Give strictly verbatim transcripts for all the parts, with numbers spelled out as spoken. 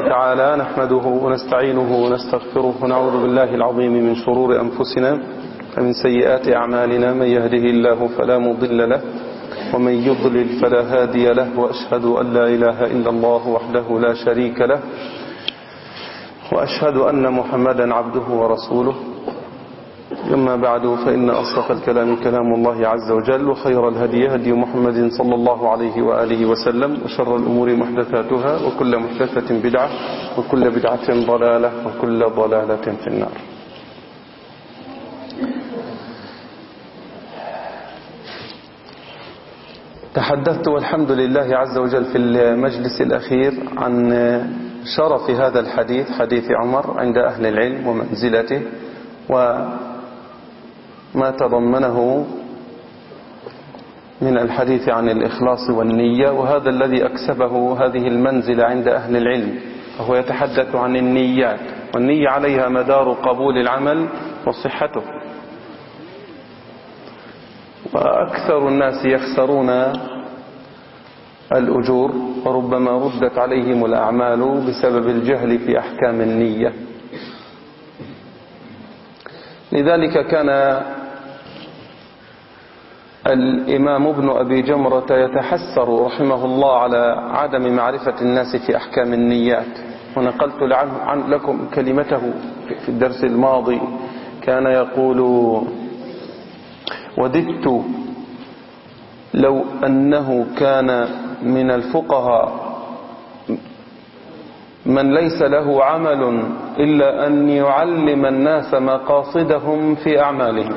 تعالى نحمده ونستعينه ونستغفره ونعوذ بالله العظيم من شرور أنفسنا ومن سيئات أعمالنا. من يهده الله فلا مضل له ومن يضلل فلا هادي له، وأشهد أن لا إله إلا الله وحده لا شريك له، وأشهد أن محمدا عبده ورسوله. أما بعد، فإن أصدق الكلام كلام الله عز وجل، وخير الهدي هدي محمد صلى الله عليه وآله وسلم، وشر الأمور محدثاتها، وكل محدثة بدعة، وكل بدعة ضلالة، وكل ضلالة في النار. تحدثت والحمد لله عز وجل في المجلس الأخير عن شرف هذا الحديث، حديث عمر، عند أهل العلم ومنزلته وما تضمنه من الحديث عن الإخلاص والنية، وهذا الذي أكسبه هذه المنزلة عند أهل العلم، وهو يتحدث عن النيات، والنية عليها مدار قبول العمل وصحته. وأكثر الناس يخسرون الأجور، وربما ردت عليهم الأعمال بسبب الجهل في أحكام النية. لذلك كان الإمام ابن أبي جمرة يتحسر رحمه الله على عدم معرفة الناس في أحكام النيات، ونقلت لكم كلمته في الدرس الماضي. كان يقول: وددت لو أنه كان من الفقهاء من ليس له عمل إلا أن يعلم الناس مقاصدهم في أعمالهم،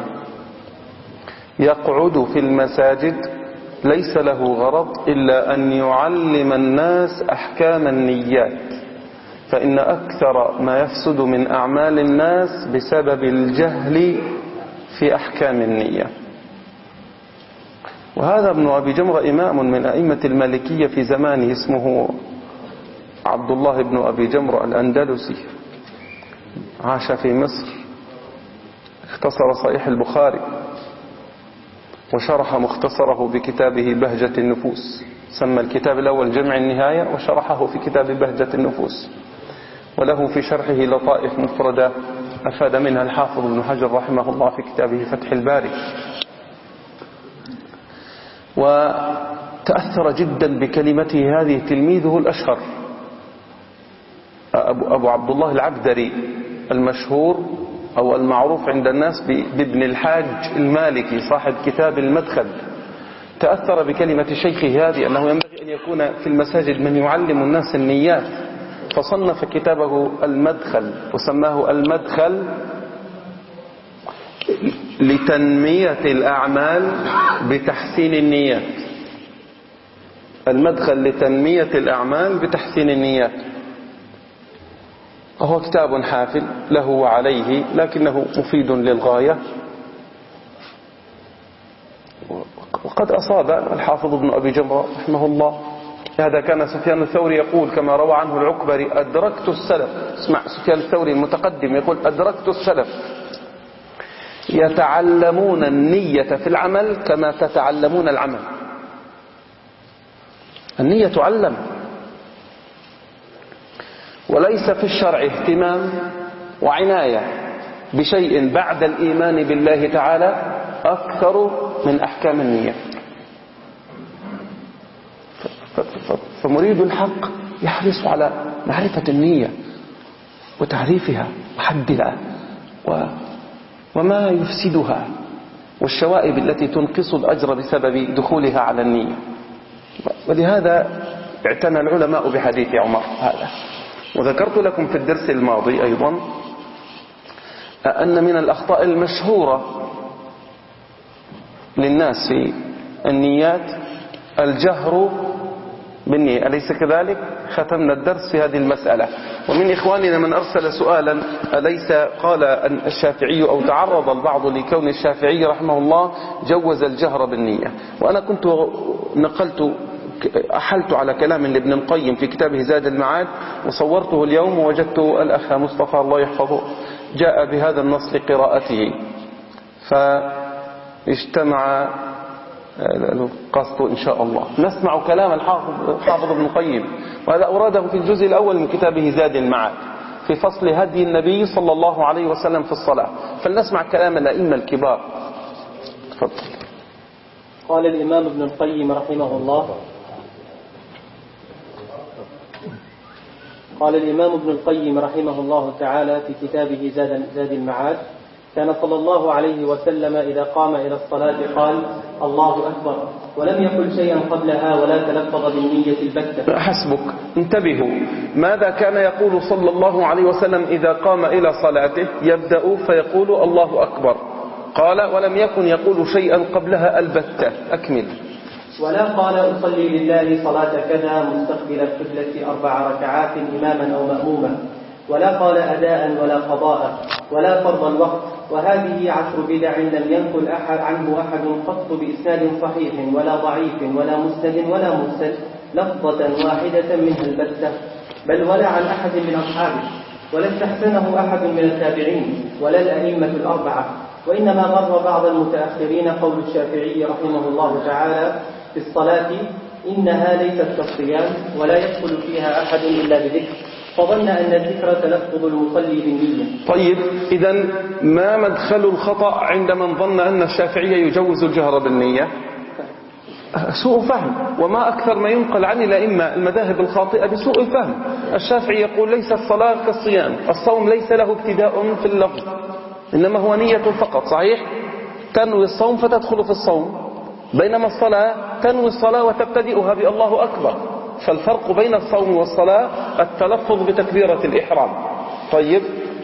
يقعد في المساجد ليس له غرض إلا أن يعلم الناس أحكام النيات، فإن أكثر ما يفسد من أعمال الناس بسبب الجهل في أحكام النية. وهذا ابن أبي جمرة إمام من أئمة المالكية في زمانه، اسمه عبد الله بن أبي جمرة الأندلسي، عاش في مصر، اختصر صحيح البخاري وشرح مختصره بكتابه بهجة النفوس. سمى الكتاب الأول جمع النهاية، وشرحه في كتاب بهجة النفوس، وله في شرحه لطائف مفردة أفاد منها الحافظ ابن حجر رحمه الله في كتابه فتح الباري. وتأثر جدا بكلمته هذه تلميذه الأشهر أبو, أبو عبد الله العبدري، المشهور أو المعروف عند الناس بابن الحاج المالكي، صاحب كتاب المدخل. تأثر بكلمة شيخه هذه أنه ينبغي أن يكون في المساجد من يعلم الناس النيات، فصنف كتابه المدخل، وسماه المدخل لتنمية الأعمال بتحسين النيات. المدخل لتنمية الأعمال بتحسين النيات. وهو كتاب حافل له وعليه، لكنه مفيد للغاية. وقد أصاب الحافظ ابن أبي جمرة رحمه الله. هذا كان سفيان الثوري يقول كما روى عنه العكبري: أدركت السلف. اسمع سفيان الثوري المتقدم يقول: أدركت السلف يتعلمون النية في العمل كما تتعلمون العمل. النية تعلم، وليس في الشرع اهتمام وعناية بشيء بعد الإيمان بالله تعالى أكثر من أحكام النية. فمريد الحق يحرص على معرفة النية وتعريفها وحدها وما يفسدها، والشوائب التي تنقص الأجر بسبب دخولها على النية. ولهذا اعتنى العلماء بحديث عمر هذا. وذكرت لكم في الدرس الماضي أيضا أن من الأخطاء المشهورة للناس في النيات الجهر بالنية، أليس كذلك؟ ختمنا الدرس في هذه المسألة. ومن إخواننا من أرسل سؤالا: أليس قال الشافعي أو تعرض البعض لكون الشافعي رحمه الله جوز الجهر بالنية؟ وأنا كنت نقلت أحلت على كلام لابن القيم في كتابه زاد المعاد، وصورته اليوم، ووجدت الأخ مصطفى الله يحفظه جاء بهذا النص لقراءته، فاجتمع القسط إن شاء الله. نسمع كلام الحافظ حافظ ابن القيم، وهذا أوراده في الجزء الأول من كتابه زاد المعاد في فصل هدي النبي صلى الله عليه وسلم في الصلاة. فلنسمع كلام الأئمة الكبار. تفضل. قال الإمام ابن القيم رحمه الله قال الإمام ابن القيم رحمه الله تعالى في كتابه زاد, زاد المعاد: كان صلى الله عليه وسلم إذا قام إلى الصلاة قال الله أكبر، ولم يقل شيئا قبلها ولا تلفظ بالنية البتة. حسبك، انتبهوا، ماذا كان يقول صلى الله عليه وسلم إذا قام إلى صلاته؟ يبدأ فيقول الله أكبر. قال ولم يكن يقول شيئا قبلها البتة. أكمل. ولا قال أصلي لله صلاة كذا مستقبل القبلة أربع ركعات إماما أو مأموما، ولا قال أداء ولا قضاء ولا فرض الوقت. وهذه عشر بدع لم ينقل أحد عنه أحد قط بإسناد صحيح ولا ضعيف ولا مسند ولا مرسل لفظة واحدة منها البتة، بل ولا عن أحد من أصحابه، ولا استحسنه أحد من التابعين ولا الأئمة الأربعة. وإنما غر بعض المتأخرين قول الشافعي رحمه الله تعالى في الصلاة: إنها ليست كالصيام ولا يدخل فيها أحد إلا بذكر، فظن أن الذكر تلفظ المصلي بالنية. طيب، إذن ما مدخل الخطأ عند من ظن أن الشافعي يجوز الجهر بالنية؟ سوء فهم، وما أكثر ما ينقل عن الأئمة المذاهب الخاطئة بسوء الفهم. الشافعي يقول ليس الصلاة كالصيام، الصوم ليس له ابتداء في اللفظ، إنما هو نية فقط. صحيح؟ تنوي الصوم فتدخل في الصوم، بينما الصلاة تنوي الصلاة وتبتدئها بالله أكبر. فالفرق بين الصوم والصلاة التلفظ بتكبيرة الإحرام. طيب.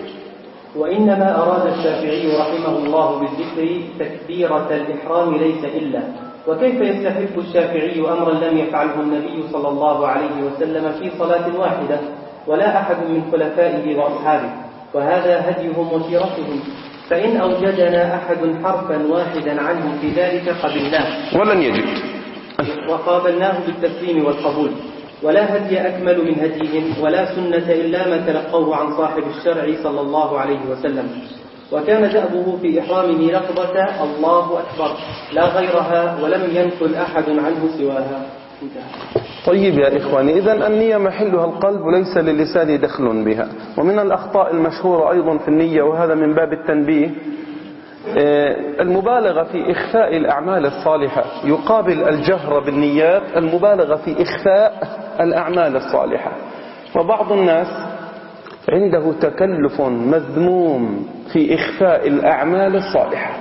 وإنما أراد الشافعي رحمه الله بالذكر تكبيرة الإحرام ليس إلا. وكيف يستحب الشافعي أمرا لم يفعله النبي صلى الله عليه وسلم في صلاة واحدة ولا أحد من خلفائه وأصحابه؟ وهذا هديهم وسيرتهم، فإن أوجدنا أحد حرفا واحدا عنه في ذلك قبلناه ولن يجد، وقابلناه بالتسليم والقبول. ولا هدي أكمل من هديهم ولا سنة إلا ما تلقوه عن صاحب الشرع صلى الله عليه وسلم. وكان دأبه في إحرامه لفظة الله أكبر لا غيرها، ولم ينقل أحد عنه سواها. طيب يا إخواني، إذن النية محلها القلب وليس للسان دخل بها. ومن الأخطاء المشهورة أيضا في النية، وهذا من باب التنبيه، المبالغة في إخفاء الأعمال الصالحة يقابل الجهر بالنيات المبالغة في إخفاء الأعمال الصالحة. وبعض الناس عنده تكلف مذموم في إخفاء الأعمال الصالحة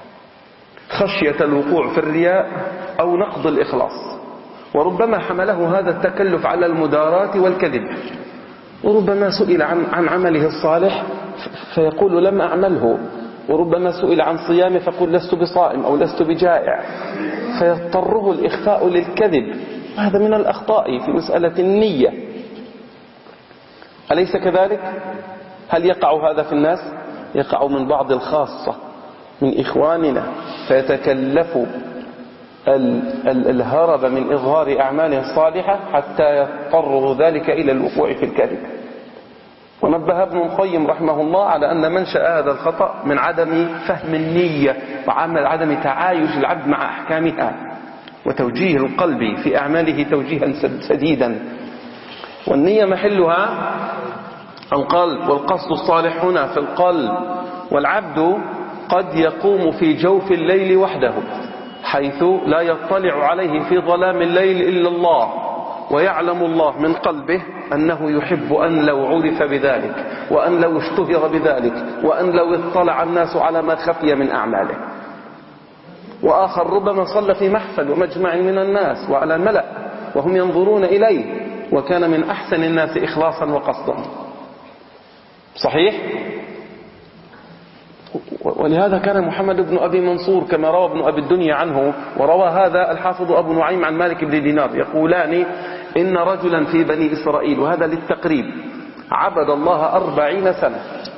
خشية الوقوع في الرياء أو نقض الإخلاص، وربما حمله هذا التكلف على المداراة والكذب. وربما سئل عن, عن عمله الصالح فيقول لم أعمله، وربما سئل عن صيامه فقل لست بصائم أو لست بجائع، فيضطره الإخفاء للكذب. هذا من الأخطاء في مسألة النية، أليس كذلك؟ هل يقع هذا في الناس؟ يقع من بعض الخاصة من إخواننا، فيتكلف الهرب من إظهار أعماله الصالحة حتى يضطر ذلك إلى الوقوع في الكذب. ونبه ابن القيم رحمه الله على أن منشأ هذا الخطأ من عدم فهم النية وعدم تعايش العبد مع أحكامها وتوجيه القلب في أعماله توجيها سديدا. والنية محلها القلب، والقصد الصالح هنا في القلب. والعبد قد يقوم في جوف الليل وحده حيث لا يطلع عليه في ظلام الليل إلا الله، ويعلم الله من قلبه أنه يحب أن لو عرف بذلك، وأن لو اشتهر بذلك، وأن لو اطلع الناس على ما خفي من أعماله. وآخر ربما صلى في محفل ومجمع من الناس وعلى ملأ وهم ينظرون إليه، وكان من أحسن الناس إخلاصا وقصدا. صحيح؟ ولهذا كان محمد بن أبي منصور كما روى ابن أبي الدنيا عنه، وروى هذا الحافظ أبو نعيم عن مالك بن دينار، يقولان إن رجلا في بني إسرائيل، وهذا للتقريب، عبد الله أربعين سنة،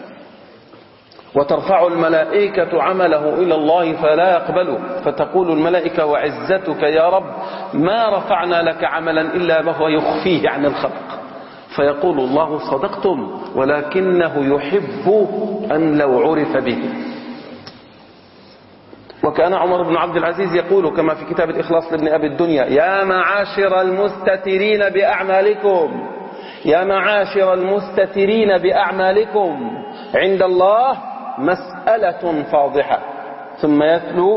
وترفع الملائكة عمله إلى الله فلا يقبله، فتقول الملائكة وعزتك يا رب ما رفعنا لك عملا إلا ما هو يخفيه عن الخلق، فيقول الله صدقتم ولكنه يحب أن لو عرف به. وكان عمر بن عبد العزيز يقول كما في كتاب الإخلاص لابن أبي الدنيا: يا معاشر المستترين بأعمالكم يا معاشر المستترين بأعمالكم عند الله مسألة فاضحة، ثم يتلو: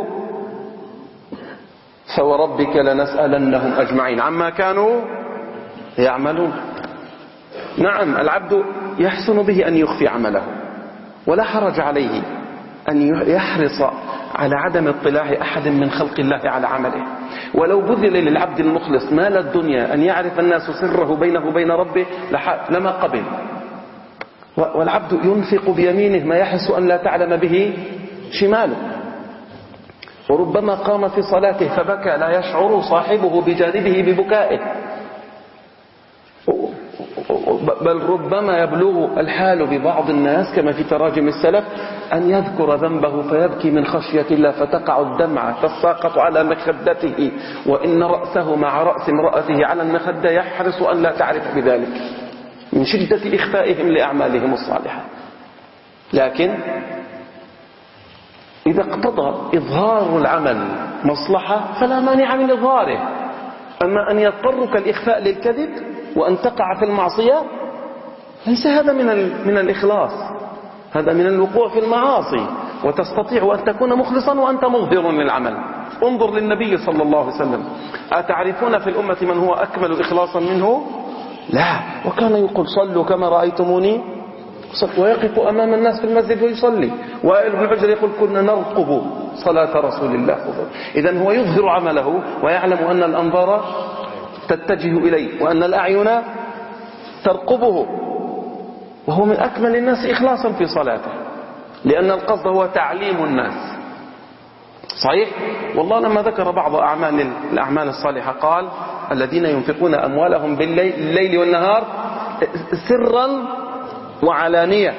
فوربك لنسألنهم أجمعين عما كانوا يعملون. نعم، العبد يحسن به أن يخفي عمله، ولا حرج عليه أن يحرص على عدم اطلاع أحد من خلق الله على عمله، ولو بذل للعبد المخلص مال الدنيا أن يعرف الناس سره بينه وبين ربه لما قبل. والعبد ينفق بيمينه ما يحس أن لا تعلم به شماله، وربما قام في صلاته فبكى لا يشعر صاحبه بجانبه ببكائه، بل ربما يبلغ الحال ببعض الناس كما في تراجم السلف أن يذكر ذنبه فيبكي من خشية الله فتقع الدمعة تساقط على مخدته، وإن رأسه مع رأس امرأته على المخدة يحرص أن لا تعرف بذلك من شدة إخفائهم لأعمالهم الصالحة. لكن إذا اقتضى إظهار العمل مصلحة فلا مانع من إظهاره، أما أن يضطرك الإخفاء للكذب وأن تقع في المعصية ليس هذا من من الإخلاص، هذا من الوقوع في المعاصي. وتستطيع أن تكون مخلصا وأنت مظهر للعمل. انظر للنبي صلى الله عليه وسلم: أتعرفون في الأمة من هو أكمل إخلاصا منه؟ لا. وكان يقول: صلوا كما رأيتموني، ويقف أمام الناس في المسجد ويصلي. وائل بن حجر يقول: كنا نرقب صلاة رسول الله. إذن هو يظهر عمله ويعلم أن الأنظار تتجه إليه وأن الأعين ترقبه، وهو من أكمل الناس إخلاصا في صلاته، لأن القصد هو تعليم الناس. صحيح؟ والله لما ذكر بعض أعمال الأعمال الصالحة قال: الذين ينفقون أموالهم بالليل الليل والنهار سرا وعلانية.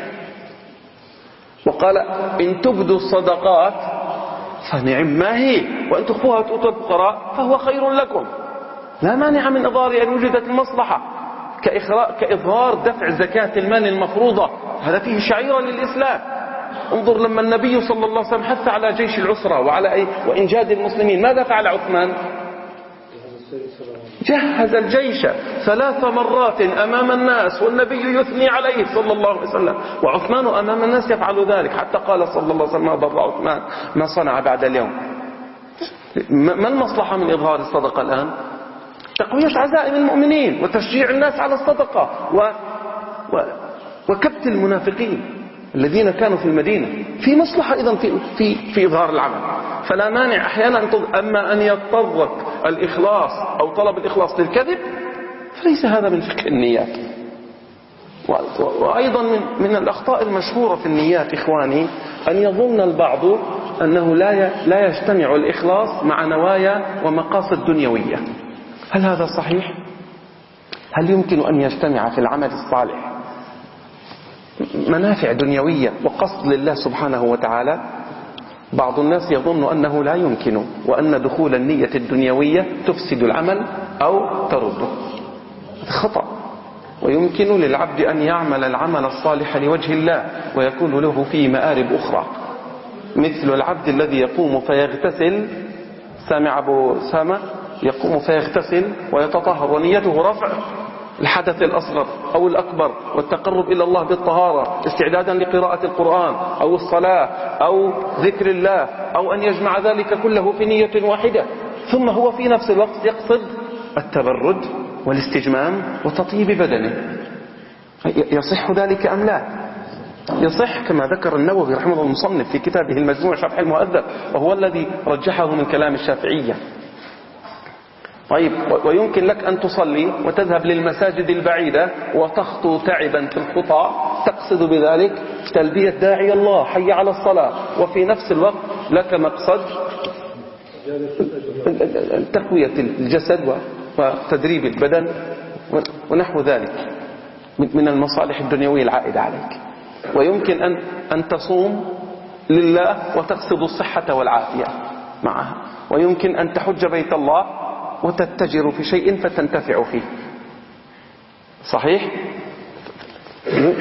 وقال: إن تبدوا الصدقات فنعم ما هي، وإن تخفوها وتؤتوا الفقراء فهو خير لكم. لا مانع من إظهار أن وجدت المصلحة، كإظهار دفع زكاة المال المفروضة، هذا فيه شعيرة للإسلام. انظر لما النبي صلى الله عليه وسلم حث على جيش العسرة وعلى أي وإنجاد المسلمين، ماذا فعل عثمان؟ جهز الجيش ثلاث مرات أمام الناس والنبي يثني عليه صلى الله عليه وسلم، وعثمان أمام الناس يفعل ذلك، حتى قال صلى الله عليه وسلم: ما ضر عثمان ما صنع بعد اليوم. ما المصلحة من إظهار الصدقة الآن؟ تقوية عزائم المؤمنين وتشجيع الناس على الصدقة و... و... وكبت المنافقين الذين كانوا في المدينة. في مصلحة أيضا في, في, في إظهار العمل، فلا مانع أحيانا أن تض... أما أن يضطرك الإخلاص أو طلب الإخلاص للكذب فليس هذا من فقه النيات. و... وأيضا من... من الأخطاء المشهورة في النيات إخواني أن يظن البعض أنه لا, ي... لا يجتمع الإخلاص مع نوايا ومقاصد دنيوية. هل هذا صحيح؟ هل يمكن أن يجتمع في العمل الصالح منافع دنيوية وقصد لله سبحانه وتعالى؟ بعض الناس يظن أنه لا يمكن، وأن دخول النية الدنيوية تفسد العمل أو ترده. خطأ. ويمكن للعبد أن يعمل العمل الصالح لوجه الله ويكون له فيه مآرب أخرى، مثل العبد الذي يقوم فيغتسل، سامع أبو سامة، يقوم فيغتسل ويتطهر ونيته رفع الحدث الأصغر أو الأكبر والتقرب إلى الله بالطهارة استعدادا لقراءة القرآن أو الصلاة أو ذكر الله، أو أن يجمع ذلك كله في نية واحدة، ثم هو في نفس الوقت يقصد التبرد والاستجمام وتطيب بدنه. يصح ذلك أم لا؟ يصح كما ذكر النووي رحمه الله المصنف في كتابه المجموع شرح المهذب، وهو الذي رجحه من كلام الشافعية. طيب، ويمكن لك أن تصلي وتذهب للمساجد البعيدة وتخطو تعبا في الخطى، تقصد بذلك تلبية داعي الله حي على الصلاة، وفي نفس الوقت لك مقصد تقوية الجسد وتدريب البدن ونحو ذلك من المصالح الدنيوية العائدة عليك. ويمكن أن أن تصوم لله وتقصد الصحة والعافية معها، ويمكن أن تحج بيت الله وتتجر في شيء فتنتفع فيه. صحيح؟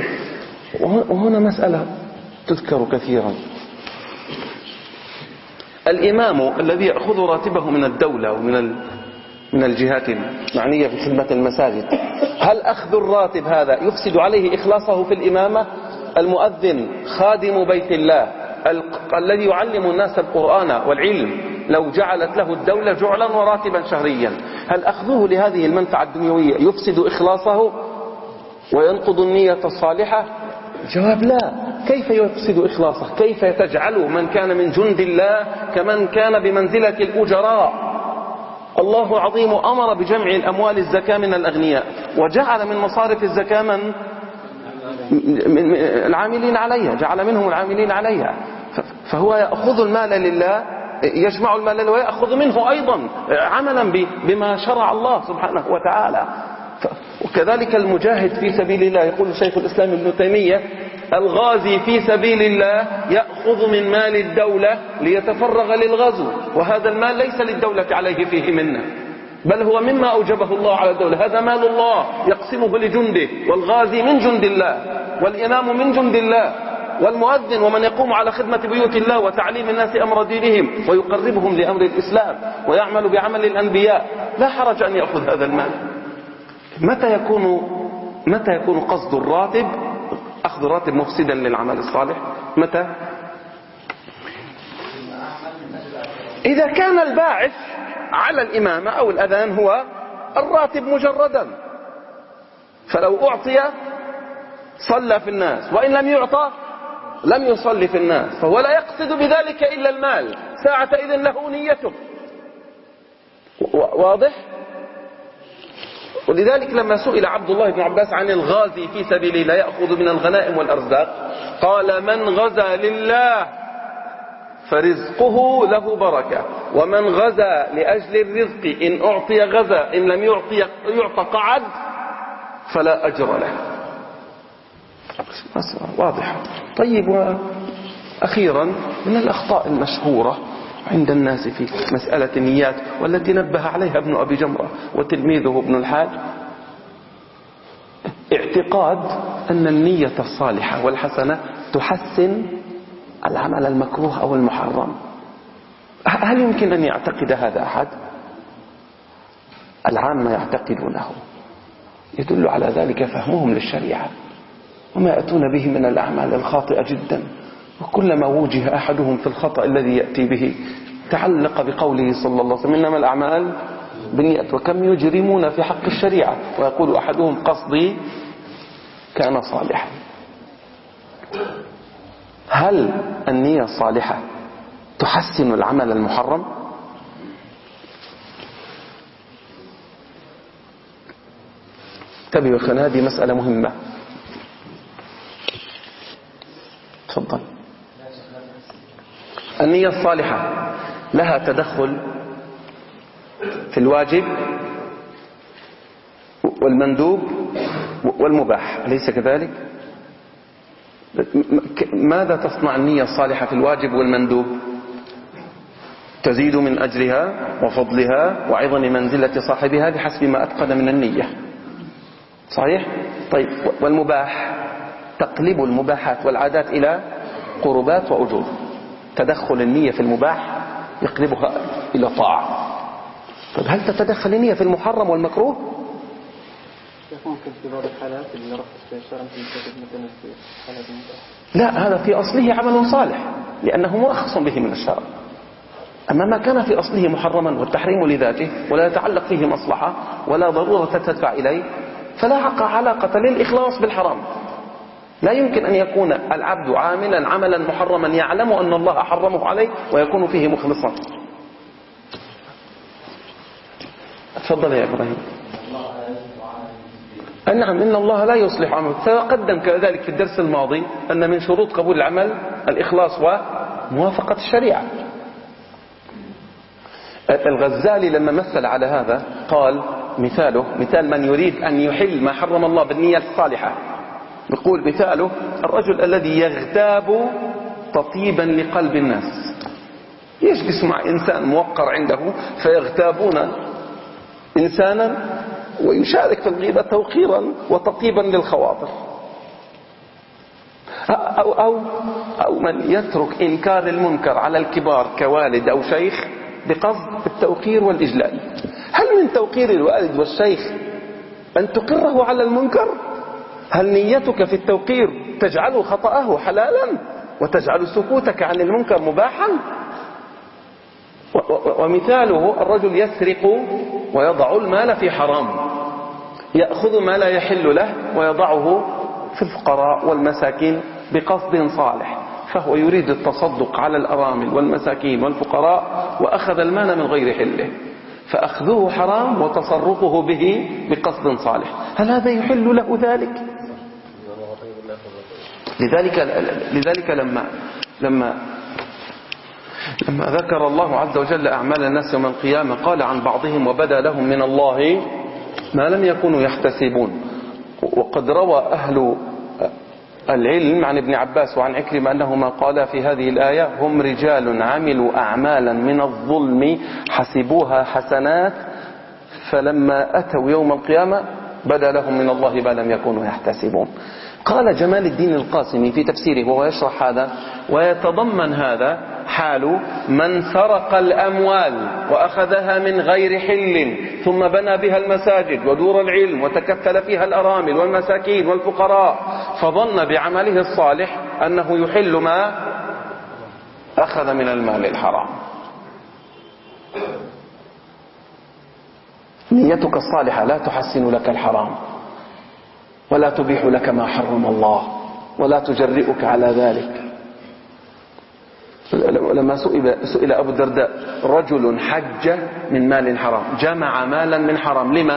وهنا مسألة تذكر كثيرا: الإمام الذي يأخذ راتبه من الدولة ومن من الجهات المعنية في خدمة المساجد، هل أخذ الراتب هذا يفسد عليه إخلاصه في الإمامة؟ المؤذن خادم بيت الله الذي يعلم الناس القرآن والعلم لو جعلت له الدولة جعلا وراتبا شهريا، هل أخذه لهذه المنفعة الدنيوية يفسد إخلاصه وينقض النية الصالحة؟ الجواب لا. كيف يفسد إخلاصه؟ كيف تجعله من كان من جند الله كمن كان بمنزلة الأجراء؟ الله عظيم أمر بجمع الأموال الزكاة من الأغنياء، وجعل من مصارف الزكاة من العاملين عليها، جعل منهم العاملين عليها. فهو يأخذ المال لله، يجمع المال لله ويأخذ منه أيضا عملا بما شرع الله سبحانه وتعالى. وكذلك المجاهد في سبيل الله، يقول شيخ الإسلام ابن تيمية: الغازي في سبيل الله يأخذ من مال الدولة ليتفرغ للغزو، وهذا المال ليس للدولة عليه فيه منه، بل هو مما أوجبه الله على الدولة، هذا مال الله يقسمه لجنده، والغازي من جند الله، والإمام من جند الله، والمؤذن ومن يقوم على خدمة بيوت الله وتعليم الناس أمر دينهم ويقربهم لأمر الإسلام ويعمل بعمل الأنبياء، لا حرج أن يأخذ هذا المال. متى يكون متى يكون قصد الراتب أخذ الراتب مفسدا للعمل الصالح؟ متى؟ إذا كان الباعث على الإمامة أو الأذان هو الراتب مجردا، فلو أعطي صلى في الناس، وإن لم يعطى لم يصلي في الناس، فهو لا يقصد بذلك إلا المال، ساعة إذن له نيته. واضح؟ ولذلك لما سئل عبد الله بن عباس عن الغازي في سبيل الله يأخذ من الغنائم والأرزاق، قال: من غزا لله فرزقه له بركة، ومن غزا لأجل الرزق إن أعطي غزا، إن لم يعطي يعطى قعد فلا أجر له. واضح. طيب، وأخيرا من الأخطاء المشهورة عند الناس في مسألة النيات، والتي نبه عليها ابن أبي جمرة وتلميذه ابن الحاج، اعتقاد أن النية الصالحة والحسنة تحسن العمل المكروه أو المحرم. هل يمكن أن يعتقد هذا أحد؟ العامة يعتقدونه، يدل على ذلك فهمهم للشريعة وما يأتون به من الأعمال الخاطئة جدا. وكلما وجه أحدهم في الخطأ الذي يأتي به تعلق بقوله صلى الله عليه وسلم: إنما الأعمال بالنيات. وكم يجرمون في حق الشريعة، ويقول أحدهم: قصدي كان صالحا. هل النية الصالحة تحسن العمل المحرم؟ انتبهوا يا أخوان، هذه مسألة مهمة. تفضل. النية الصالحة لها تدخل في الواجب والمندوب والمباح، أليس كذلك؟ ماذا تصنع النية الصالحة في الواجب والمندوب؟ تزيد من أجرها وفضلها وعظم منزلة صاحبها بحسب ما أتقن من النية. صحيح؟ طيب، والمباح تقلب المباحات والعادات إلى قربات وأجور. تدخل النية في المباح يقلبها إلى طاعة. طيب، هل تتدخل النية في المحرم والمكروه؟ ممكن في بعض الحالات اللي رفض فيها الشرع مثلا في حالات المباح. لا، هذا في أصله عمل صالح لأنه مرخص به من الشرع. أما ما كان في أصله محرما والتحريم لذاته ولا يتعلق فيه مصلحة ولا ضرورة تدفع إليه، فلا علاقة للإخلاص بالحرام. لا يمكن أن يكون العبد عاملا عملا محرما يعلم أن الله حرمه عليه ويكون فيه مخلصا. تفضل يا إبراهيم. نعم، إن الله لا يصلح عمل. تقدم كذلك في الدرس الماضي أن من شروط قبول العمل الإخلاص وموافقة الشريعة. الغزالي لما مثل على هذا قال مثاله مثال من يريد أن يحل ما حرم الله بالنية الصالحة. يقول مثاله الرجل الذي يغتاب تطيبا لقلب الناس، يجلس مع إنسان موقر عنده فيغتابون إنسانا ويشارك في الغيبة توقيرا وتطيبا للخواطر. أو, أو, أو من يترك إنكار المنكر على الكبار كوالد أو شيخ بقصد التوقير والإجلال. هل من توقير الوالد والشيخ أن تقره على المنكر؟ هل نيتك في التوقير تجعل خطأه حلالا وتجعل سكوتك عن المنكر مباحا؟ ومثاله الرجل يسرق ويضع المال في حرام، يأخذ ما لا يحل له ويضعه في الفقراء والمساكين بقصد صالح، فهو يريد التصدق على الأرامل والمساكين والفقراء وأخذ المال من غير حله، فأخذه حرام وتصرفه به بقصد صالح. هل هذا يحل له ذلك؟ لذلك, لذلك لما, لما, لما ذكر الله عز وجل أعمال الناس يوم القيامة قال عن بعضهم وبدا لهم من الله ما لم يكونوا يحتسبون. وقد روى أهل العلم عن ابن عباس وعن عكرمة أنهما قالا في هذه الآية هم رجال عملوا أعمالا من الظلم حسبوها حسنات فلما أتوا يوم القيامة بدا لهم من الله ما لم يكونوا يحتسبون. قال جمال الدين القاسمي في تفسيره وهو يشرح هذا ويتضمن هذا حال من سرق الأموال وأخذها من غير حل ثم بنى بها المساجد ودور العلم وتكفل فيها الأرامل والمساكين والفقراء فظن بعمله الصالح أنه يحل ما أخذ من المال الحرام. نيتك الصالحة لا تحسن لك الحرام ولا تبيح لك ما حرم الله ولا تجرئك على ذلك. لما سئل, سئل أبو الدرداء رجل حج من مال حرام جمع مالا من حرام لما؟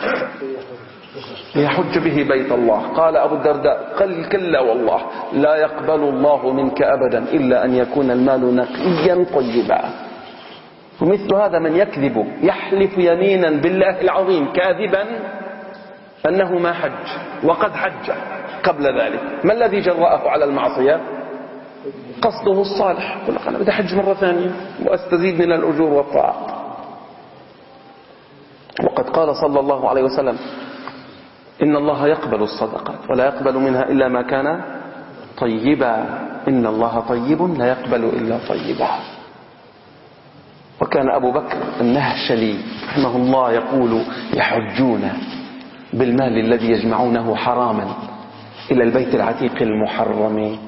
ليحج به بيت الله. قال أبو الدرداء قل كلا والله لا يقبل الله منك أبدا إلا أن يكون المال نقيا طيبا. ومثل هذا من يكذب يحلف يمينا بالله العظيم كاذبا أنه ما حج وقد حج قبل ذلك، ما الذي جرأه على المعصية؟ قصده الصالح، يقول لك أنا بدي حج مرة ثانية وأستزيد من الأجور والطاعات. وقد قال صلى الله عليه وسلم إن الله يقبل الصدقات ولا يقبل منها إلا ما كان طيبا، إن الله طيب لا يقبل إلا طيبا. وكان أبو بكر النهشلي رحمه الله يقول يحجون بالمال الذي يجمعونه حراما إلى البيت العتيق المحرم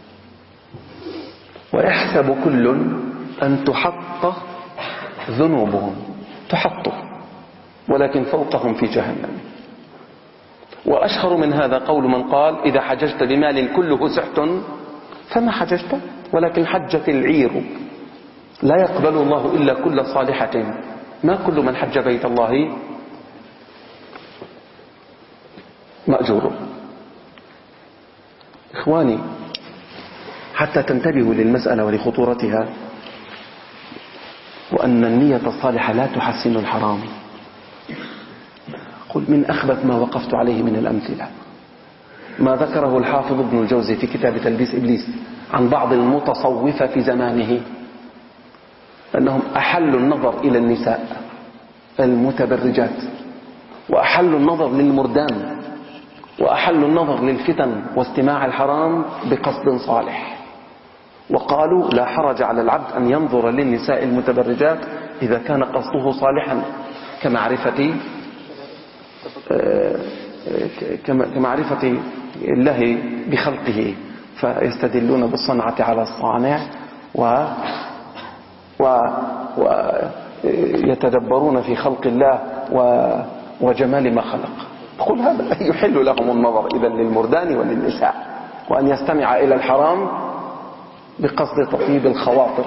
ويحسب كل أن تحط ذنوبهم، تحط ولكن فوقهم في جهنم. وأشهر من هذا قول من قال إذا حججت بمال كله سحت فما حججت ولكن حجت العير. لا يقبل الله إلا كل صالحة، ما كل من حج بيت الله مأجور. إخواني حتى تنتبهوا للمسألة ولخطورتها وأن النية الصالحة لا تحسن الحرام. قل من أخبث ما وقفت عليه من الأمثلة ما ذكره الحافظ ابن الجوزي في كتاب تلبيس إبليس عن بعض المتصوفة في زمانه أنهم أحلوا النظر إلى النساء المتبرجات وأحلوا النظر للمردان وأحلوا النظر للفتن واستماع الحرام بقصد صالح، وقالوا لا حرج على العبد أن ينظر للنساء المتبرجات إذا كان قصده صالحا كمعرفة كمعرفة الله بخلقه، فيستدلون بالصنعة على الصانع و ويتدبرون في خلق الله وجمال ما خلق. قل هذا يحل لهم النظر إذا للمردان وللنساء وأن يستمع إلى الحرام بقصد تطيب الخواطر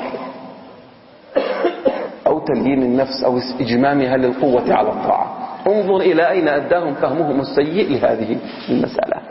أو تليين النفس أو إجمامها للقوة على الطاعة. انظر إلى أين أداهم فهمهم السيء لهذه المسألة.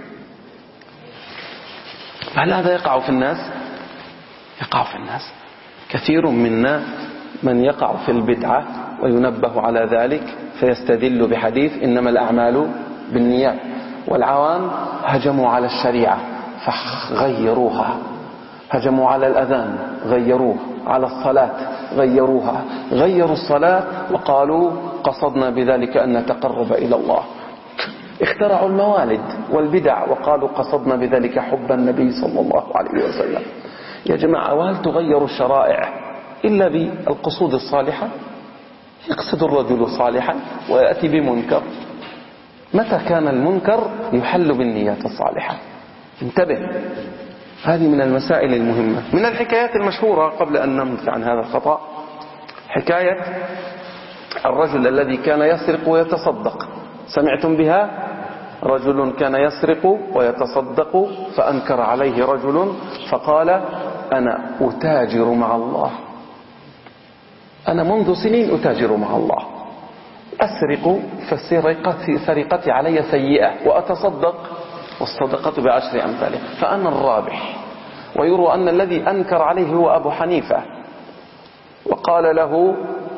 هل هذا يقع في الناس؟ يقع في الناس. كثير منا من يقع في البدعة وينبه على ذلك فيستدل بحديث إنما الأعمال بالنيات، والعوام هجموا على الشريعة فغيروها، هجموا على الأذان غيروه، على الصلاة غيروها، غيروا الصلاة وقالوا قصدنا بذلك أن نتقرب إلى الله. اخترعوا الموالد والبدع وقالوا قصدنا بذلك حب النبي صلى الله عليه وسلم. يا جماعة، وهل تغير الشرائع إلا بالقصود الصالحة؟ يقصد الرجل صالحا ويأتي بمنكر. متى كان المنكر يحل بالنيات الصالحة؟ انتبه، هذه من المسائل المهمة. من الحكايات المشهورة قبل أن نمضي عن هذا الخطأ، حكاية الرجل الذي كان يسرق ويتصدق. سمعتم بها؟ رجل كان يسرق ويتصدق فأنكر عليه رجل فقال: أنا أتاجر مع الله، أنا منذ سنين أتاجر مع الله، أسرق فسرقتي علي سيئة، وأتصدق والصدقة بعشر أمثالها، فأنا الرابح. ويروى أن الذي أنكر عليه هو أبو حنيفة، وقال له: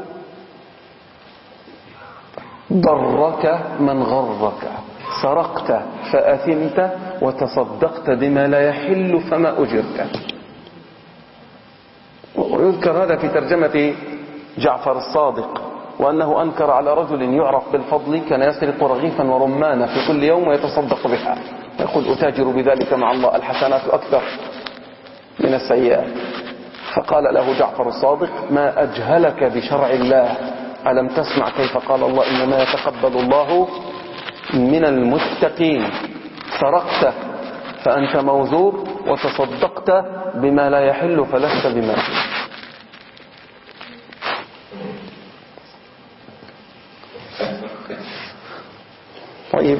ضرك من غرك، سرقت فأثمت وتصدقت بما لا يحل فما أجرت. ويذكر هذا في ترجمة جعفر الصادق، وأنه أنكر على رجل يعرف بالفضل كان يسرق رغيفا ورمانا في كل يوم ويتصدق بها، يقول: أتاجر بذلك مع الله، الحسنات أكثر من السيئات. فقال له جعفر الصادق: ما أجهلك بشرع الله، ألم تسمع كيف قال الله: إنما يتقبل الله من المتقين. سرقت فأنت موزور، وتصدقت بما لا يحل فلست بماجور. طيب،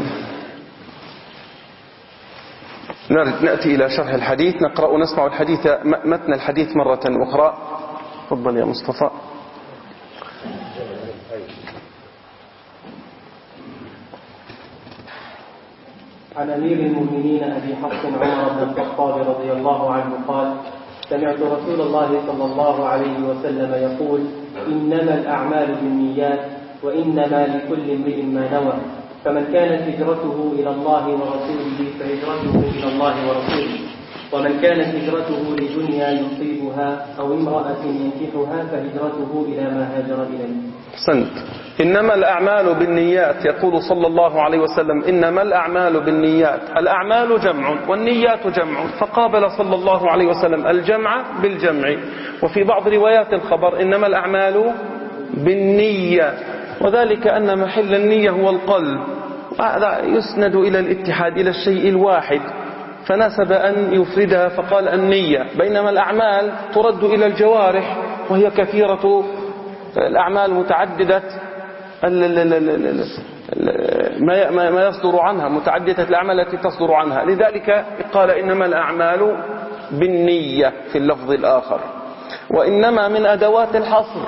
نأتي إلى شرح الحديث. نقرأ ونسمع الحديث، متن الحديث مرة أخرى. تفضل يا مصطفى. عن أمير المؤمنين أبي حفص عمر بن الخطاب رضي الله عنه قال: سمعت رسول الله صلى الله عليه وسلم يقول: إنما الأعمال بالنيات وإنما لكل امرئ ما نوى، فمن كانت هجرته إلى الله ورسوله فهجرته إلى الله ورسوله، ومن كانت هجرته لدنيا يصيبها أو امرأة ينكحها فهجرته إلى ما هاجر إليه. أحسنت. إنما الأعمال بالنيات، يقول صلى الله عليه وسلم: إنما الأعمال بالنيات. الأعمال جمع والنيات جمع، فقابل صلى الله عليه وسلم الجمع بالجمع. وفي بعض روايات الخبر: إنما الأعمال بالنية، وذلك أن محل النية هو القلب، وهذا يسند إلى الاتحاد، إلى الشيء الواحد، فناسب أن يفردها فقال النية. بينما الأعمال ترد إلى الجوارح، وهي كثيرة الأعمال متعددة ما يصدر عنها، متعددة الأعمال التي تصدر عنها. لذلك قال: إنما الأعمال بالنية في اللفظ الآخر. وإنما من أدوات الحصر.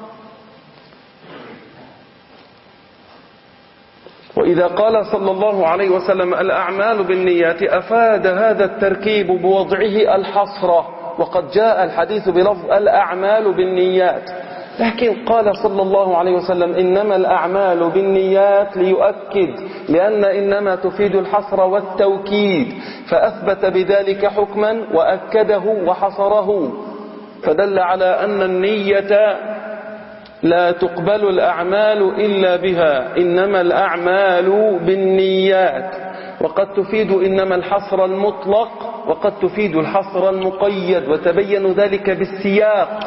وإذا قال صلى الله عليه وسلم الأعمال بالنيات، أفاد هذا التركيب بوضعه الحصر، وقد جاء الحديث بلفظ الأعمال بالنيات، لكن قال صلى الله عليه وسلم إنما الأعمال بالنيات ليؤكد، لأن إنما تفيد الحصر والتوكيد، فأثبت بذلك حكما وأكده وحصره، فدل على أن النية لا تقبل الأعمال إلا بها، إنما الأعمال بالنيات. وقد تفيد إنما الحصر المطلق، وقد تفيد الحصر المقيد، وتبين ذلك بالسياق.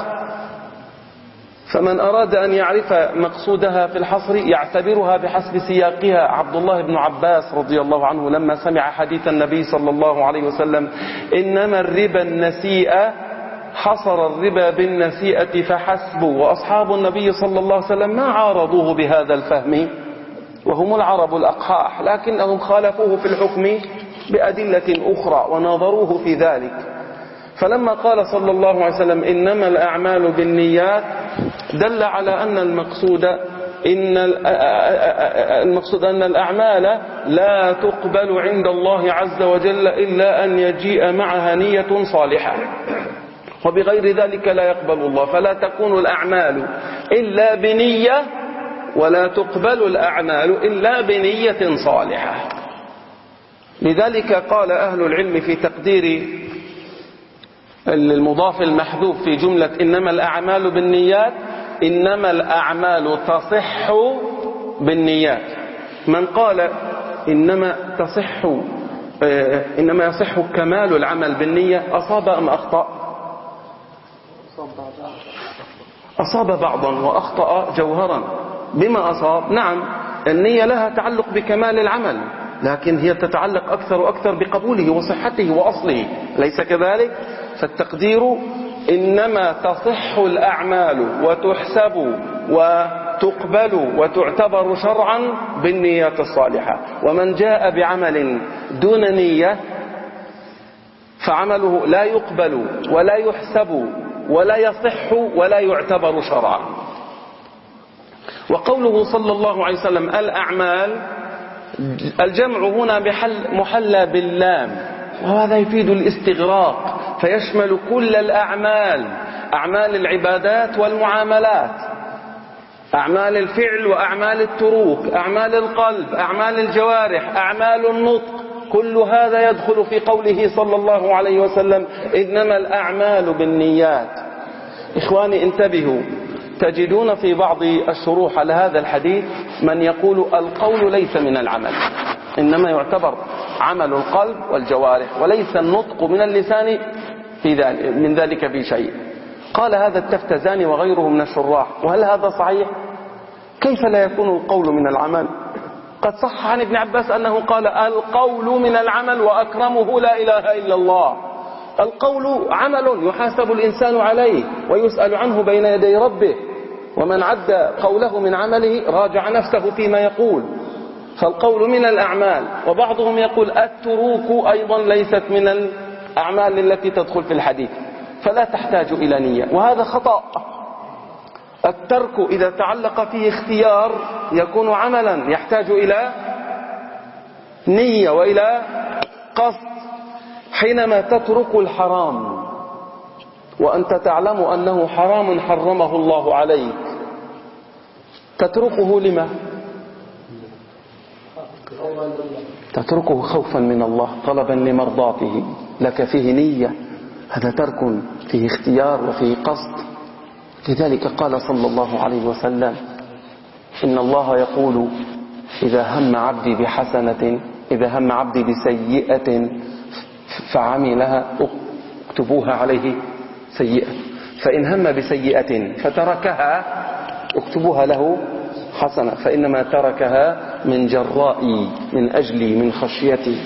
فمن أراد أن يعرف مقصودها في الحصر يعتبرها بحسب سياقها. عبد الله بن عباس رضي الله عنه لما سمع حديث النبي صلى الله عليه وسلم إنما الربا النسيئة، حصر الربا بالنسيئة فحسب. وأصحاب النبي صلى الله عليه وسلم ما عارضوه بهذا الفهم، وهم العرب الأقحاح، لكنهم خالفوه في الحكم بأدلة أخرى وناظروه في ذلك. فلما قال صلى الله عليه وسلم إنما الأعمال بالنيات، دل على أن المقصود إن المقصود أن الأعمال لا تقبل عند الله عز وجل إلا أن يجيء معها نية صالحة، وبغير ذلك لا يقبل الله. فلا تكون الأعمال إلا بنية، ولا تقبل الأعمال إلا بنية صالحة. لذلك قال أهل العلم في تقدير المضاف المحذوف في جملة إنما الأعمال بالنيات: إنما الأعمال تصح بالنيات. من قال إنما تصح إنما يصح كمال العمل بالنية، أصاب أم أخطأ؟ أصاب بعضا وأخطأ جوهرا. بما أصاب؟ نعم، النية لها تعلق بكمال العمل، لكن هي تتعلق أكثر وأكثر بقبوله وصحته وأصله، ليس كذلك؟ فالتقدير إنما تصح الأعمال وتحسب وتقبل وتعتبر شرعا بالنيات الصالحة. ومن جاء بعمل دون نية فعمله لا يقبل ولا يحسب ولا يصح ولا يعتبر شرعا. وقوله صلى الله عليه وسلم الأعمال، الجمع هنا بحل محلى باللام، وهذا يفيد الاستغراق، فيشمل كل الأعمال، أعمال العبادات والمعاملات، أعمال الفعل وأعمال التروك، أعمال القلب، أعمال الجوارح، أعمال النطق، كل هذا يدخل في قوله صلى الله عليه وسلم إنما الأعمال بالنيات. إخواني انتبهوا، تجدون في بعض الشروح على هذا الحديث من يقول القول ليس من العمل، إنما يعتبر عمل القلب والجوارح، وليس النطق من اللسان في ذلك من ذلك في شيء. قال هذا التفتزاني وغيره من الشراح. وهل هذا صحيح؟ كيف لا يكون القول من العمل؟ قد صح عن ابن عباس أنه قال القول من العمل وأكرمه لا إله إلا الله. القول عمل يحاسب الإنسان عليه ويسأل عنه بين يدي ربه، ومن عد قوله من عمله راجع نفسه فيما يقول. فالقول من الأعمال. وبعضهم يقول التروك أيضا ليست من الأعمال التي تدخل في الحديث، فلا تحتاج إلى نية، وهذا خطأ. الترك إذا تعلق فيه اختيار يكون عملا يحتاج إلى نية وإلى قصد. حينما تترك الحرام وأنت تعلم أنه حرام حرمه الله عليك، تتركه لما؟ تتركه خوفا من الله، طلبا لمرضاته، لك فيه نية، هذا ترك فيه اختيار وفيه قصد. لذلك قال صلى الله عليه وسلم إن الله يقول إذا هم عبدي بحسنة إذا هم عبدي بسيئة فعملها اكتبوها عليه سيئة، فإن هم بسيئة فتركها اكتبوها له حسنة، فإنما تركها من جرائي، من أجلي، من خشيتي.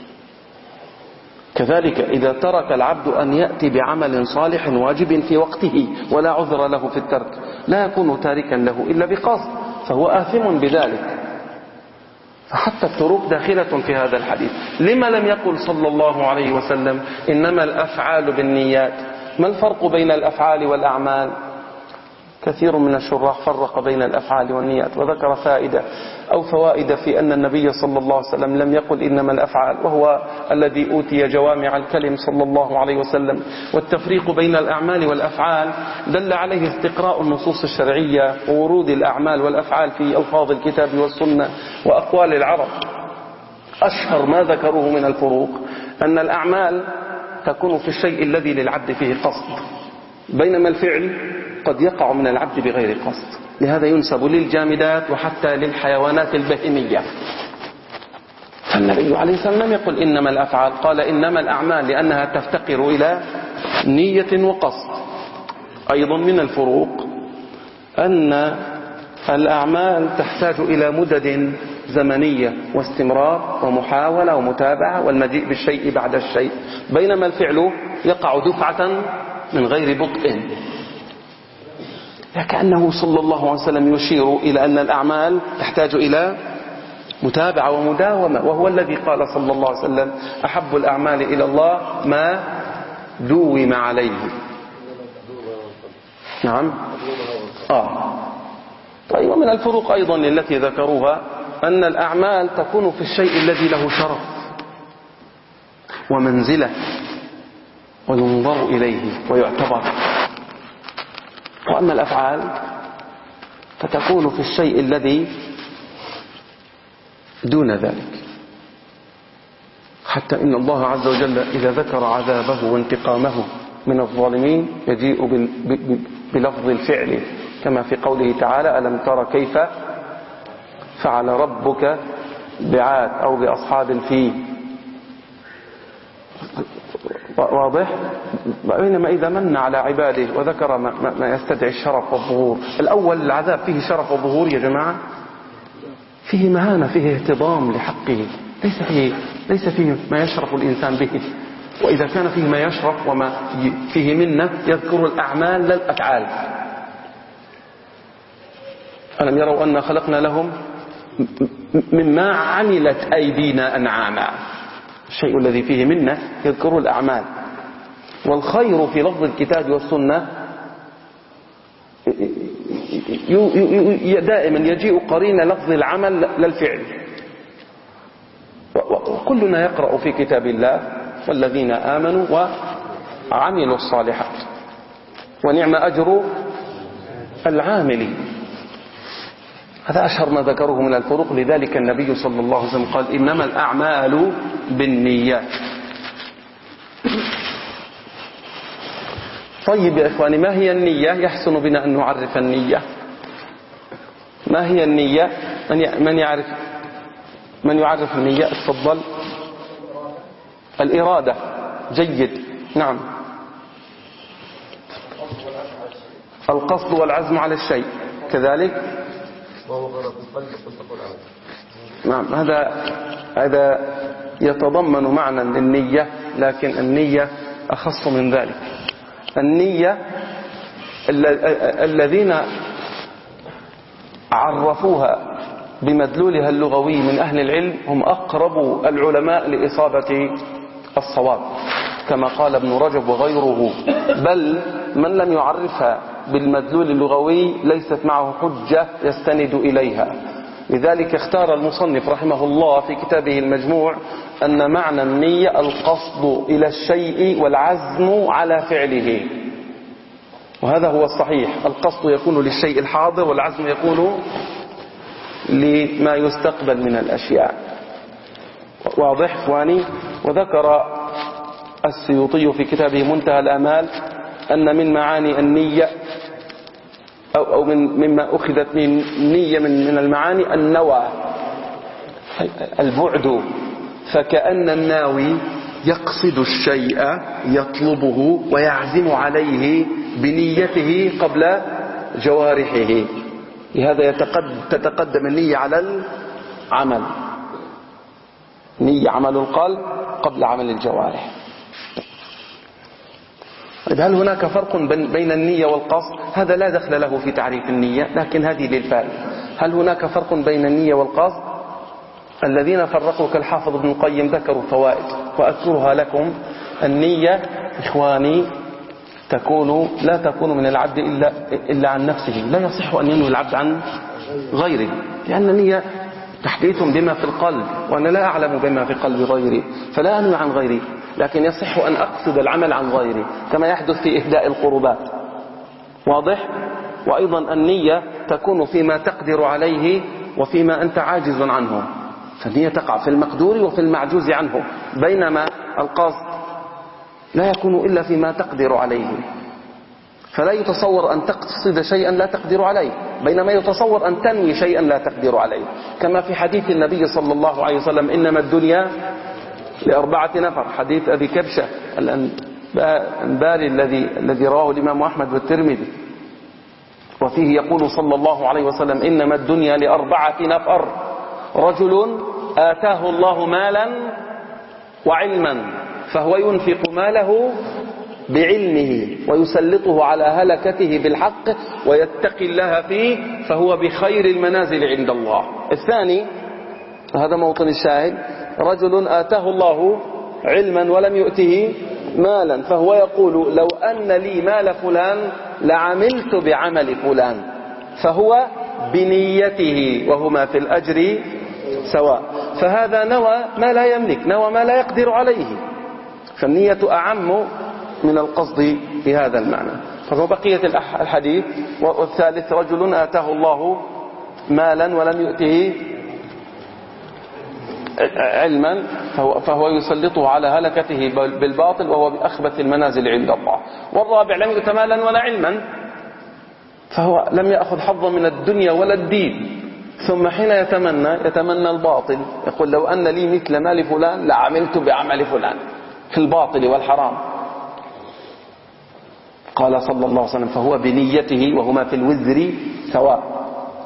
كذلك إذا ترك العبد أن يأتي بعمل صالح واجب في وقته ولا عذر له في الترك، لا يكون تاركا له إلا بقصد، فهو آثم بذلك. فحتى التروك داخلة في هذا الحديث. لما لم يقل صلى الله عليه وسلم إنما الأفعال بالنيات؟ ما الفرق بين الأفعال والأعمال؟ كثير من الشراح فرق بين الأفعال والنيات، وذكر فائدة أو فوائد في أن النبي صلى الله عليه وسلم لم يقل إنما الأفعال، وهو الذي أوتي جوامع الكلم صلى الله عليه وسلم. والتفريق بين الأعمال والأفعال دل عليه استقراء النصوص الشرعية وورود الأعمال والأفعال في ألفاظ الكتاب والسنة وأقوال العرب. أشهر ما ذكروه من الفروق أن الأعمال تكون في الشيء الذي للعبد فيه قصد، بينما الفعل قد يقع من العبد بغير قصد. لهذا ينسب للجامدات وحتى للحيوانات البهيمية. فالنبي عليه الصلاة والسلام لم يقل إنما الأفعال، قال إنما الأعمال، لأنها تفتقر إلى نية وقصد. أيضا من الفروق أن الأعمال تحتاج إلى مدد زمنية واستمرار ومحاولة ومتابعة والمجيء بالشيء بعد الشيء، بينما الفعل يقع دفعة من غير بطء. لكأنه صلى الله عليه وسلم يشير إلى أن الأعمال تحتاج إلى متابعة ومداومة، وهو الذي قال صلى الله عليه وسلم أحب الأعمال إلى الله ما دوم عليه. نعم آه. طيب، ومن الفروق أيضا التي ذكروها أن الأعمال تكون في الشيء الذي له شرف ومنزلة وينظر إليه ويعتبر، وأما الأفعال فتكون في الشيء الذي دون ذلك. حتى إن الله عز وجل إذا ذكر عذابه وانتقامه من الظالمين يجيء بلفظ الفعل، كما في قوله تعالى ألم تر كيف فعل ربك بعاد أو بأصحاب الفيل. واضح؟ بينما إذا من على عباده وذكر ما, ما يستدعي الشرف والظهور. الأول العذاب فيه شرف وظهور يا جماعة، فيه مهانة، فيه اهتضام لحقه، ليس فيه, ليس فيه ما يشرف الإنسان به. وإذا كان فيه ما يشرف وما فيه منه يذكر الأعمال لا الأفعال. ألم يروا أن خلقنا لهم مما عملت أيدينا أنعاما. الشيء الذي فيه منه يذكر الأعمال. والخير في لفظ الكتاب والسنة دائما يجيء قرين لفظ العمل للفعل. وكلنا يقرأ في كتاب الله والذين آمنوا وعملوا الصالحات ونعم أجر العاملين. هذا أشهر ما ذكره من الفروق. لذلك النبي صلى الله عليه وسلم قال إنما الأعمال بالنيات. طيب يا إخواني، ما هي النية؟ يحسن بنا أن نعرف النية. ما هي النية؟ من يعرف من يعرف النية؟ اتفضل. الإرادة. جيد. نعم. القصد والعزم على الشيء كذلك. نعم. هذا هذا يتضمن معنى للنية، لكن النية أخص من ذلك. النية الذين عرفوها بمدلولها اللغوي من أهل العلم هم أقرب العلماء لإصابة الصواب، كما قال ابن رجب وغيره. بل من لم يعرفها بالمدلول اللغوي ليست معه حجة يستند إليها. لذلك اختار المصنف رحمه الله في كتابه المجموع أن معنى النية القصد إلى الشيء والعزم على فعله. وهذا هو الصحيح. القصد يكون للشيء الحاضر والعزم يكون لما يستقبل من الأشياء. واضح إخواني؟ وذكر السيوطي في كتابه منتهى الآمال أن من معاني النية أو, أو من مما أخذت من نية من, من المعاني النوى، البعد. فكأن الناوي يقصد الشيء يطلبه ويعزم عليه بنيته قبل جوارحه. لهذا تتقدم النية على العمل. نية عمل القلب قبل عمل الجوارح. هل هناك فرق بين النية والقصد؟ هذا لا دخل له في تعريف النية، لكن هذه للفائدة. هل هناك فرق بين النية والقصد؟ الذين فرقوا كالحافظ ابن القيم ذكروا فوائد وأذكرها لكم. النية إخواني تكون لا تكون من العبد إلا, إلا عن نفسه. لا يصح أن ينوي العبد عن غيره، لأن النية تحديث بما في القلب، وأنا لا أعلم بما في قلب غيري فلا أنوي عن غيري. لكن يصح أن أقصد العمل عن غيري كما يحدث في إهداء القربات. واضح؟ وأيضا النية تكون فيما تقدر عليه وفيما أنت عاجز عنه. فالنية تقع في المقدور وفي المعجوز عنه، بينما القصد لا يكون إلا فيما تقدر عليه. فلا يتصور أن تقصد شيئا لا تقدر عليه، بينما يتصور أن تنوي شيئا لا تقدر عليه، كما في حديث النبي صلى الله عليه وسلم إنما الدنيا لأربعة نفر، حديث أبي كبشة الأنباري الذي الذي رواه الإمام أحمد والترمذي. وفيه يقول صلى الله عليه وسلم إنما الدنيا لأربعة نفر: رجل آتاه الله مالا وعلما فهو ينفق ماله بعلمه ويسلطه على هلكته بالحق ويتقي الله فيه فهو بخير المنازل عند الله. الثاني، هذا موطن الشاهد: رجل آتاه الله علما ولم يؤته مالا فهو يقول لو أن لي مال فلان لعملت بعمل فلان، فهو بنيته وهما في الأجر سواء. فهذا نوى ما لا يملك، نوى ما لا يقدر عليه. فالنية أعم من القصد بهذا المعنى. فهو بقية الحديث. والثالث: رجل آتاه الله مالا ولم يؤته علما فهو, فهو يسلطه على هلكته بالباطل وهو بأخبث المنازل عند الله. والرابع: لم يؤت مالا ولا علما فهو لم يأخذ حظا من الدنيا ولا الدين، ثم حين يتمنى يتمنى الباطل، يقول لو أن لي مثل مال فلان لعملت بعمل فلان في الباطل والحرام. قال صلى الله عليه وسلم فهو بنيته وهما في الوزر سواء.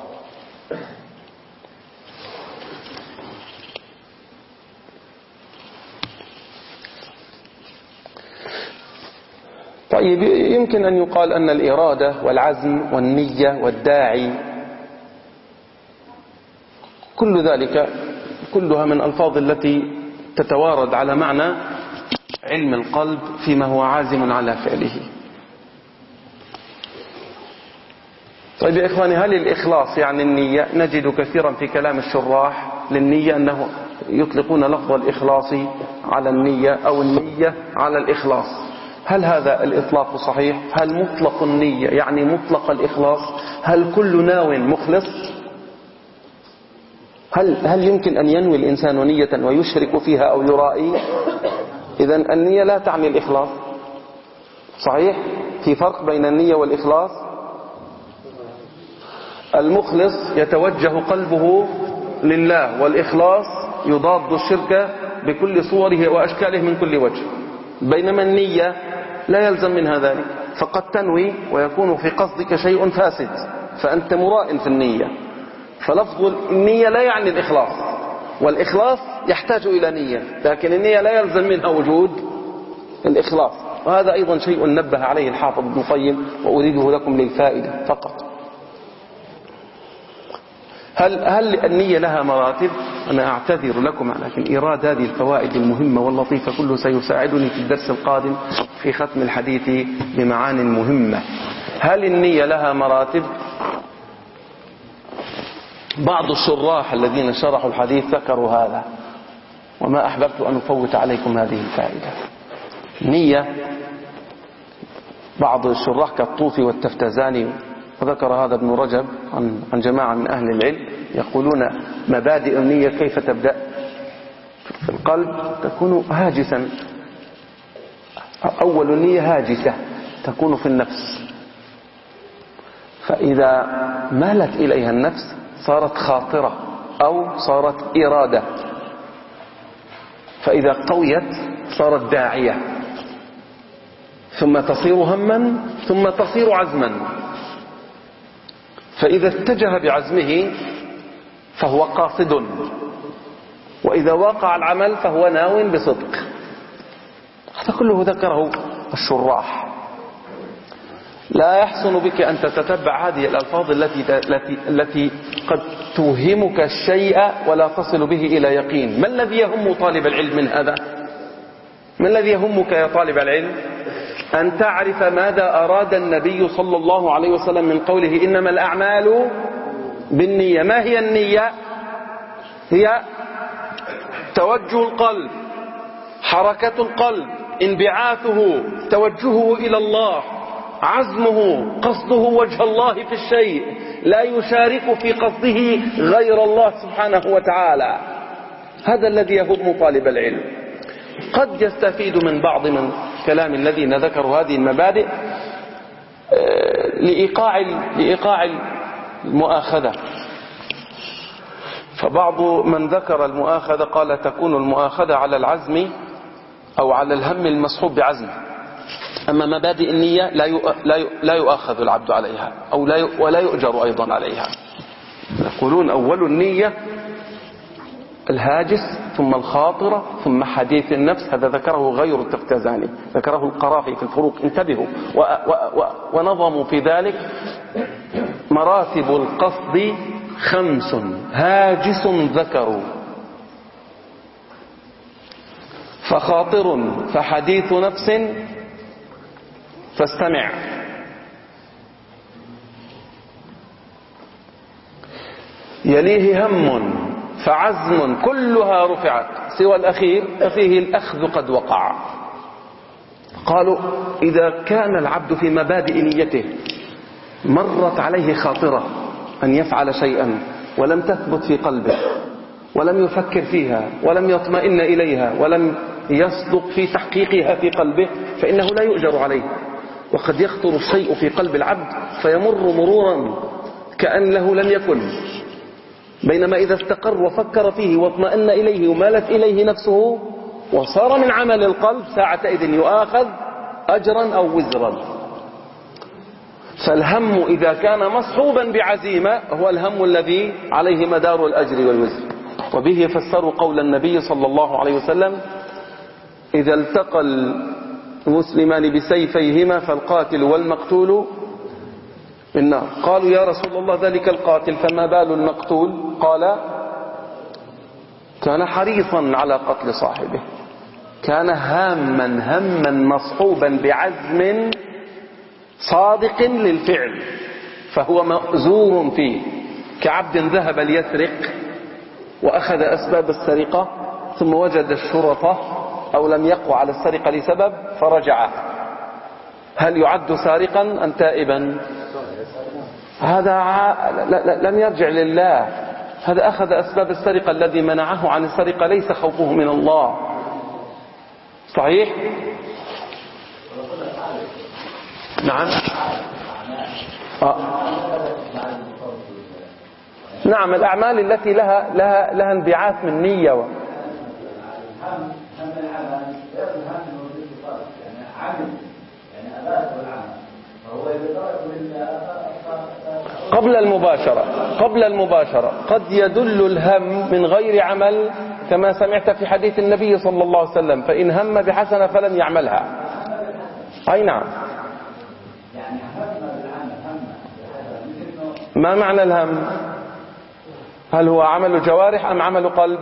طيب، يمكن أن يقال أن الإرادة والعزم والنية والداعي كل ذلك كلها من الألفاظ التي تتوارد على معنى علم القلب فيما هو عازم على فعله. طيب يا إخواني، هل الإخلاص يعني النية؟ نجد كثيرا في كلام الشراح للنية أنه يطلقون لفظ الإخلاص على النية أو النية على الإخلاص. هل هذا الإطلاق صحيح؟ هل مطلق النية يعني مطلق الإخلاص؟ هل كل ناو مخلص؟ هل, هل يمكن أن ينوي الإنسان نية ويشرك فيها أو يرائي؟ إذن النية لا تعني الإخلاص. صحيح؟ في فرق بين النية والإخلاص. المخلص يتوجه قلبه لله، والإخلاص يضاد الشرك بكل صوره وأشكاله من كل وجه. بينما النية لا يلزم منها ذلك، فقد تنوي ويكون في قصدك شيء فاسد فأنت مراء في النية. فلفظ النية لا يعني الإخلاص، والإخلاص يحتاج إلى نية، لكن النية لا يلزم منها وجود الإخلاص. وهذا أيضا شيء نبه عليه الحافظ ابن القيم وأريده لكم للفائدة فقط. هل, هل النية لها مراتب؟ أنا أعتذر لكم، لكن إيراد هذه الفوائد المهمة واللطيفة كله سيساعدني في الدرس القادم في ختم الحديث بمعان مهمة. هل النية لها مراتب؟ بعض الشراح الذين شرحوا الحديث ذكروا هذا، وما أحببت أن أفوت عليكم هذه الفائدة. النية بعض الشراح كالطوفي والتفتزاني، وذكر هذا ابن رجب عن جماعة من أهل العلم، يقولون مبادئ النية كيف تبدأ في القلب تكون هاجسا. أول النية هاجسة تكون في النفس، فإذا مالت إليها النفس صارت خاطرة أو صارت إرادة، فإذا قويت صارت داعية، ثم تصير هما، ثم تصير عزما. فإذا اتجه بعزمه فهو قاصد، وإذا وقع العمل فهو ناو بصدق. هذا كله ذكره الشراح. لا يحسن بك أن تتتبع هذه الألفاظ التي, التي, التي قد توهمك الشيء ولا تصل به إلى يقين. ما الذي يهم طالب العلم من هذا؟ ما الذي يهمك يا طالب العلم؟ أن تعرف ماذا أراد النبي صلى الله عليه وسلم من قوله إنما الأعمال بالنية. ما هي النية؟ هي توجه القلب، حركة القلب، انبعاثه، توجهه إلى الله، عزمه، قصده وجه الله في الشيء، لا يشارك في قصده غير الله سبحانه وتعالى. هذا الذي يهم طالب العلم. قد يستفيد من بعض من كلام الذين ذكروا هذه المبادئ لإيقاع لإيقاع المؤاخذة. فبعض من ذكر المؤاخذة قال تكون المؤاخذة على العزم أو على الهم المصحوب بعزم، أما مبادئ النية لا يؤاخذ العبد عليها أو لا ولا يؤجر أيضا عليها. يقولون أول النية الهاجس، ثم الخاطرة، ثم حديث النفس. هذا ذكره غير التفتزاني، ذكره القرافي في الفروق. انتبهوا و و و ونظموا في ذلك مراتب القصد خمس هاجس ذكروا: فخاطر، فحديث نفس، فاستمع، يليه هم، فعزم، كلها رفعت سوى الأخير ففيه الأخذ قد وقع. قالوا إذا كان العبد في مبادئ نيته مرت عليه خاطرة أن يفعل شيئا ولم تثبت في قلبه ولم يفكر فيها ولم يطمئن إليها ولم يصدق في تحقيقها في قلبه فإنه لا يؤجر عليه. وقد يخطر الشيء في قلب العبد فيمر مرورا كأن له لم يكن، بينما إذا استقر وفكر فيه واطمأن إليه ومالت إليه نفسه وصار من عمل القلب ساعتئذ يؤاخذ أجرا أو وزرا. فالهم إذا كان مصحوبا بعزيمة هو الهم الذي عليه مدار الأجر والوزر. وبه يفسر قول النبي صلى الله عليه وسلم: إذا التقى المسلمان بسيفيهما فالقاتل والمقتول في النار. قالوا: يا رسول الله ذلك القاتل فما بال المقتول؟ قال: كان حريصا على قتل صاحبه، كان هاما هما مصحوبا بعزم صادق للفعل، فهو مأزور فيه، كعبد ذهب ليسرق وأخذ أسباب السرقة ثم وجد الشرطة أو لم يقوى على السرقة لسبب فرجع، هل يعد سارقا أم تائبا؟ هذا لم يرجع لله، هذا أخذ أسباب السرقة، الذي منعه عن السرقة ليس خوفه من الله. صحيح؟ نعم. آه. نعم، الأعمال التي لها لها لها انبعاث من نية و... قبل المباشرة قبل المباشرة قد يدل الهم من غير عمل، كما سمعت في حديث النبي صلى الله عليه وسلم: فإن هم بحسنة فلم يعملها. أي نعم. ما معنى الهم؟ هل هو عمل جوارح أم عمل قلب؟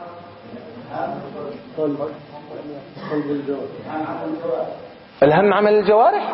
الهم عمل الجوارح.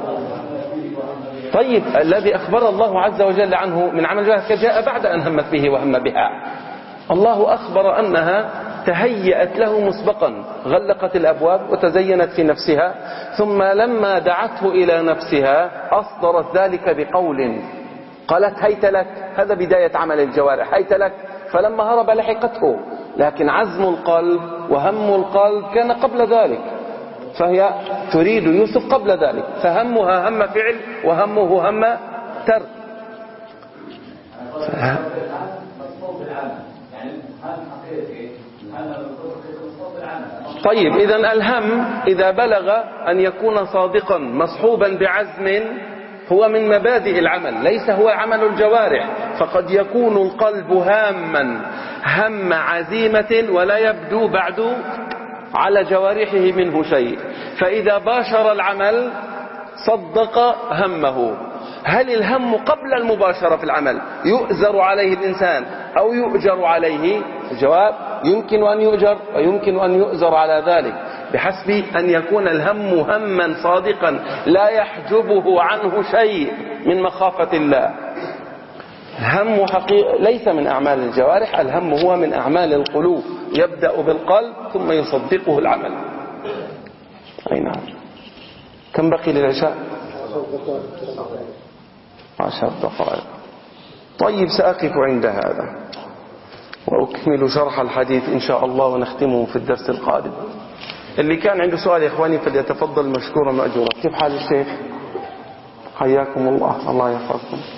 طيب، الذي أخبر الله عز وجل عنه من عمل الجوارح جاء بعد أن همت به وهم بها. الله أخبر أنها تهيأت له مسبقا، غلقت الأبواب وتزينت في نفسها، ثم لما دعته إلى نفسها أصدرت ذلك بقول، قالت: هيت لك. هذا بداية عمل الجوارح، هيت لك. فلما هرب لحقته، لكن عزم القلب وهم القلب كان قبل ذلك، فهي تريد يوسف قبل ذلك، فهمها هم فعل وهمه هم ترك. طيب، إذن الهم إذا بلغ أن يكون صادقا مصحوبا بعزم هو من مبادئ العمل، ليس هو عمل الجوارح. فقد يكون القلب هاما هم عزيمة ولا يبدو بعد على جوارحه منه شيء، فإذا باشر العمل صدق همه. هل الهم قبل المباشرة في العمل يؤزر عليه الإنسان أو يؤجر عليه؟ الجواب: يمكن أن يؤجر ويمكن أن يؤزر على ذلك، بحسب أن يكون الهم هما صادقا لا يحجبه عنه شيء من مخافة الله. الهم حقيقة ليس من أعمال الجوارح، الهم هو من أعمال القلوب، يبدأ بالقلب ثم يصدقه العمل. أي نعم. كم بقي للعشاء؟ عشر دقائق. طيب، سأقف عند هذا وأكمل شرح الحديث إن شاء الله ونختمه في الدرس القادم. اللي كان عنده سؤال يا إخواني فليتفضل مشكورا مأجورا. كيف حال الشيخ؟ حياكم الله، الله يحفظكم.